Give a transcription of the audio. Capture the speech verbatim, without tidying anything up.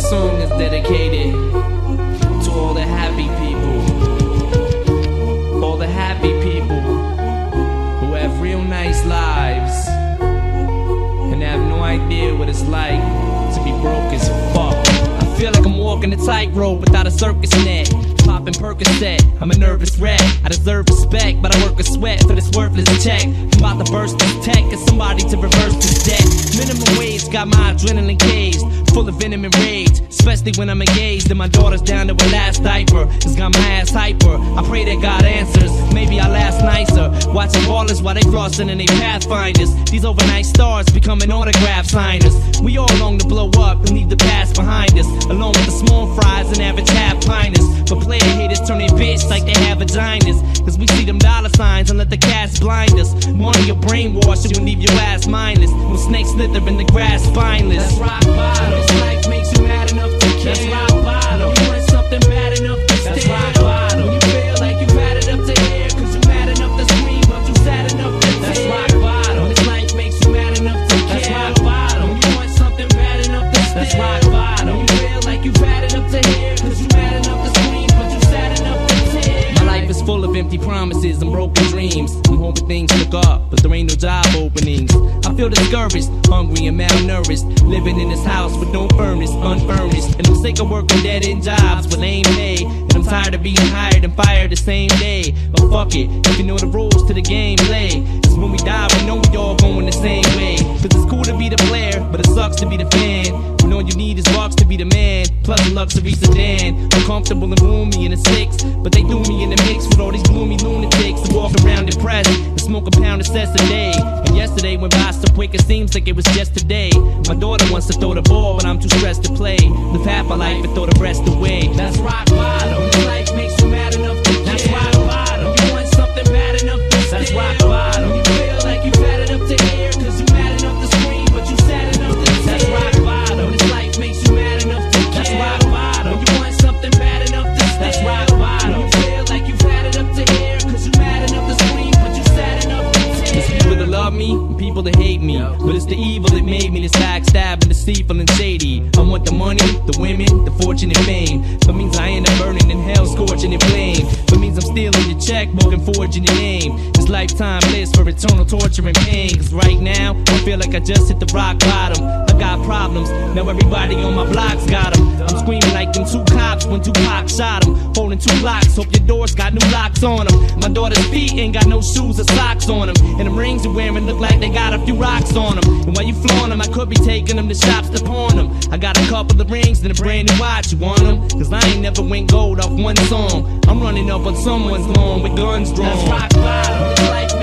song is dedicated to all the happy people, all the happy people who have real nice lives and have no idea what it's like to be broke as fuck. I feel like I'm walking a tightrope without a circus net. Popping Percocet, I'm a nervous wreck. I deserve respect, but I work a sweat for this worthless check. I'm about to burst this tech, get somebody to reverse this debt. Minimum wage got my adrenaline caged, full of venom and rage, especially when I'm engaged and my daughter's down to her last diaper. It's got my ass hyper. I pray that God answers. Maybe I'll last nicer, watching ballers while they flossing in they pathfinders. These overnight stars becoming autograph signers. We all long to blow up and leave the past behind us, along with the small fries and average half piners. But player haters turn their bitch like they have vaginas, cause we see them dollar signs and let the cash blind us. Money your brainwash, it will leave your ass mindless. When snakes slither in the grass spineless. That's rock bottom. This life makes you mad enough to care. That's rock bottom. You want something bad enough to stare. That's rock bottom. When you feel like you've had it up to here, cause you mad enough to scream, but you sad enough to tear. That's rock bottom. This life makes you mad enough to care. That's rock bottom. When you want something bad enough to stare. That's rock bottom. When you feel like you've had it up to here, cause you mad enough to scream, but you sad enough to tear. My life is full of empty promises and broken dreams. I'm hoping things look up, but there ain't no job openings. I feel discouraged, hungry and malnourished, living in this house with no furnace, unfurnished. And I'm sick of working dead-end jobs with lame pay, and I'm tired of being hired and fired the same day. But fuck it, if you know the rules to the game, play. Cause when we die, we know we all going the same way. Cause it's cool to be the player, but it sucks to be the fan. When all you need is rocks to be the man, plus a luxury sedan. I'm comfortable and roomy in a six, but they threw me in the mix with all these gloomy lunatics who walk around depressed and smoke a pound of cess a day. And yesterday went by so quick it seems like it was just today. My daughter wants to throw the ball, but I'm too stressed to play. Live half my life and throw the rest away. That's rock bottom. This life makes you mad enough to care. That's rock bottom. You want something bad enough to stare. That's rock bottom. You feel like you've had it up to here, cause you mad enough to scream, but you sad enough to tear. That's rock bottom. This life makes you mad enough to care. That's rock bottom. You want something bad enough to stare. That's rock bottom. You feel like you've had it up to here, cause you mad enough to scream, but you sad enough to tear. There's people that love me and people that hate me, but it's the evil that made me this backstabbing, deceitful and shady. I want the money, the women, the fortune and fame. That means I end up burning in hell, scorching in flame. That means I'm stealing your checkbook and forging your name. This lifetime list for eternal torture and pain. Cause right now, I feel like I just hit the rock bottom. I got problems, now everybody on my block's got them. I'm screaming like them two cops when Tupac shot them. Holding two blocks, hope your doors got new locks on them. My daughter's feet ain't got no shoes or socks on them, and them rings you're wearing look like they got a few rocks on them. And while you flaunt them, I could be taking them to shops to pawn them. I got a couple of rings and a brand new watch, you want them? Cause I ain't never went gold off one song. I'm running up on someone's lawn with guns drawn. That's rock bottom. This life